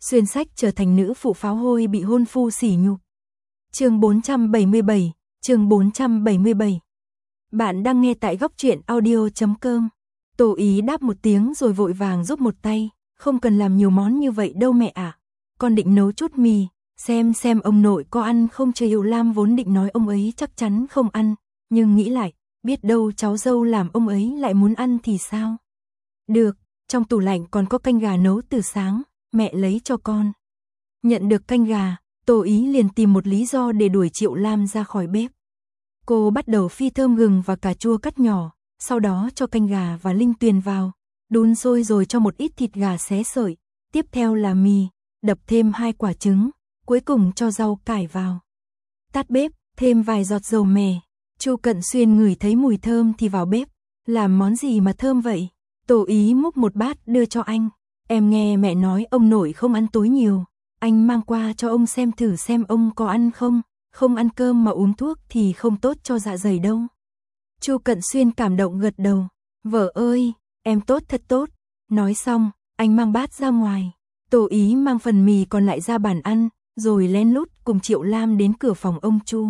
xuyên sách trở thành nữ phụ pháo hôi bị hôn phu sỉ nhục. Chương 477. Bạn đang nghe tại góc truyện audio.com. Tô Ý đáp một tiếng rồi vội vàng giúp một tay, không cần làm nhiều món như vậy đâu mẹ ạ. Con định nấu chút mì, xem ông nội có ăn không. Triệu Lam vốn định nói ông ấy chắc chắn không ăn, nhưng nghĩ lại, biết đâu cháu dâu làm ông ấy lại muốn ăn thì sao? Được, trong tủ lạnh còn có canh gà nấu từ sáng, mẹ lấy cho con. Nhận được canh gà, Tô Ý liền tìm một lý do để đuổi Triệu Lam ra khỏi bếp. Cô bắt đầu phi thơm gừng và cà chua cắt nhỏ, sau đó cho canh gà và linh tuyền vào, đun sôi rồi cho một ít thịt gà xé sợi, tiếp theo là mì, đập thêm 2 quả trứng, cuối cùng cho rau cải vào. Tắt bếp, thêm vài giọt dầu mè. Chu Cận Xuyên ngửi thấy mùi thơm thì vào bếp, làm món gì mà thơm vậy? Tô Ý múc một bát đưa cho anh. Em nghe mẹ nói ông nội không ăn tối nhiều, anh mang qua cho ông xem thử xem ông có ăn không, không ăn cơm mà uống thuốc thì không tốt cho dạ dày đâu. Chu Cận Xuyên cảm động gật đầu, vợ ơi, em tốt thật tốt. Nói xong, anh mang bát ra ngoài, Tô Ý mang phần mì còn lại ra bàn ăn, rồi lén lút cùng Triệu Lam đến cửa phòng ông Chu.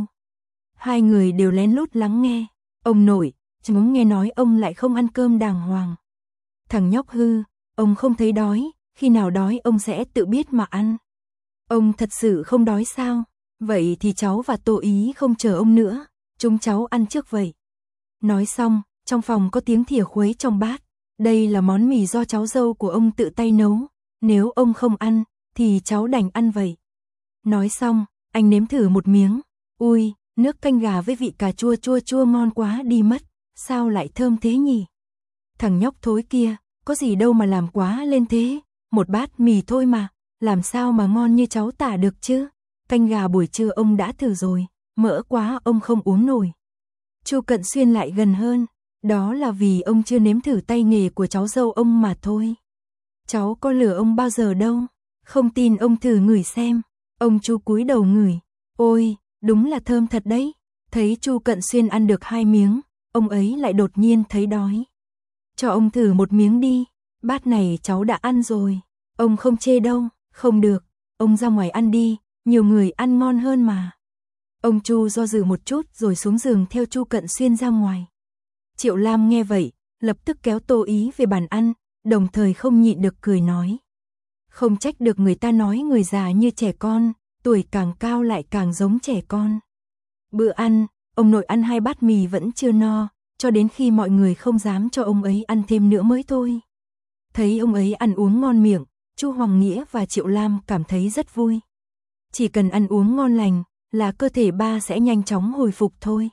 Hai người đều lén lút lắng nghe. Ông nội, chúng nghe nói ông lại không ăn cơm đàng hoàng. Thằng nhóc hư, ông không thấy đói, khi nào đói ông sẽ tự biết mà ăn. Ông thật sự không đói sao? Vậy thì cháu và Tô Ý không chờ ông nữa, chúng cháu ăn trước vậy. Nói xong, trong phòng có tiếng thìa khuấy trong bát. Đây là món mì do cháu dâu của ông tự tay nấu, nếu ông không ăn, thì cháu đành ăn vậy. Nói xong, anh nếm thử một miếng. Ui, nước canh gà với vị cà chua chua ngon quá đi mất, sao lại thơm thế nhỉ? Thằng nhóc thối kia, có gì đâu mà làm quá lên thế, một bát mì thôi mà, làm sao mà ngon như cháu tả được chứ? Canh gà buổi trưa ông đã thử rồi, mỡ quá ông không uống nổi. Chu Cận Xuyên lại gần hơn, đó là vì ông chưa nếm thử tay nghề của cháu dâu ông mà thôi. Cháu có lừa ông bao giờ đâu, không tin ông thử ngửi xem. Ông Chu cúi đầu ngửi, ôi, đúng là thơm thật đấy. Thấy Chu Cận Xuyên ăn được 2 miếng, ông ấy lại đột nhiên thấy đói. Cho ông thử một miếng đi, bát này cháu đã ăn rồi. Ông không chê đâu, không được, ông ra ngoài ăn đi, nhiều người ăn ngon hơn mà. Ông Chu do dự một chút rồi xuống giường theo Chu Cận Xuyên ra ngoài. Triệu Lam nghe vậy, lập tức kéo Tô Ý về bàn ăn, đồng thời không nhịn được cười nói. Không trách được người ta nói người già như trẻ con, tuổi càng cao lại càng giống trẻ con. Bữa ăn, ông nội ăn 2 bát mì vẫn chưa no, cho đến khi mọi người không dám cho ông ấy ăn thêm nữa mới thôi. Thấy ông ấy ăn uống ngon miệng, Chu Hoàng Nghĩa và Triệu Lam cảm thấy rất vui. Chỉ cần ăn uống ngon lành, là cơ thể ba sẽ nhanh chóng hồi phục thôi.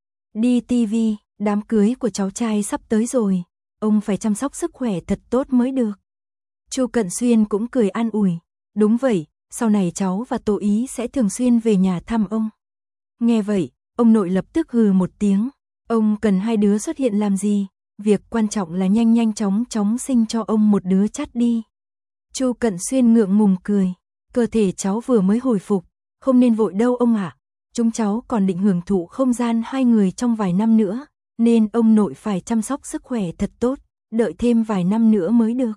Đi tivi, đám cưới của cháu trai sắp tới rồi, ông phải chăm sóc sức khỏe thật tốt mới được. Chu Cận Xuyên cũng cười an ủi, đúng vậy, sau này cháu và Tô Ý sẽ thường xuyên về nhà thăm ông. Nghe vậy, ông nội lập tức hừ một tiếng, ông cần 2 đứa xuất hiện làm gì, việc quan trọng là nhanh chóng sinh cho ông một đứa chắt đi. Chu Cận Xuyên ngượng ngùng cười, cơ thể cháu vừa mới hồi phục, không nên vội đâu ông ạ. Chúng cháu còn định hưởng thụ không gian 2 người trong vài năm nữa, nên ông nội phải chăm sóc sức khỏe thật tốt, đợi thêm vài năm nữa mới được.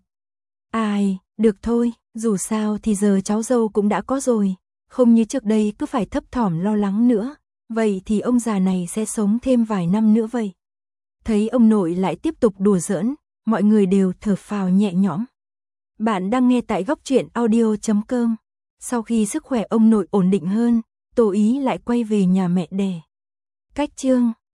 Ai, được thôi, dù sao thì giờ cháu dâu cũng đã có rồi, không như trước đây cứ phải thấp thỏm lo lắng nữa, vậy thì ông già này sẽ sống thêm vài năm nữa vậy. Thấy ông nội lại tiếp tục đùa giỡn, mọi người đều thở phào nhẹ nhõm. Bạn đang nghe tại góc truyện audio.com. Sau khi sức khỏe ông nội ổn định hơn, Tô Ý lại quay về nhà mẹ đẻ. Cách chương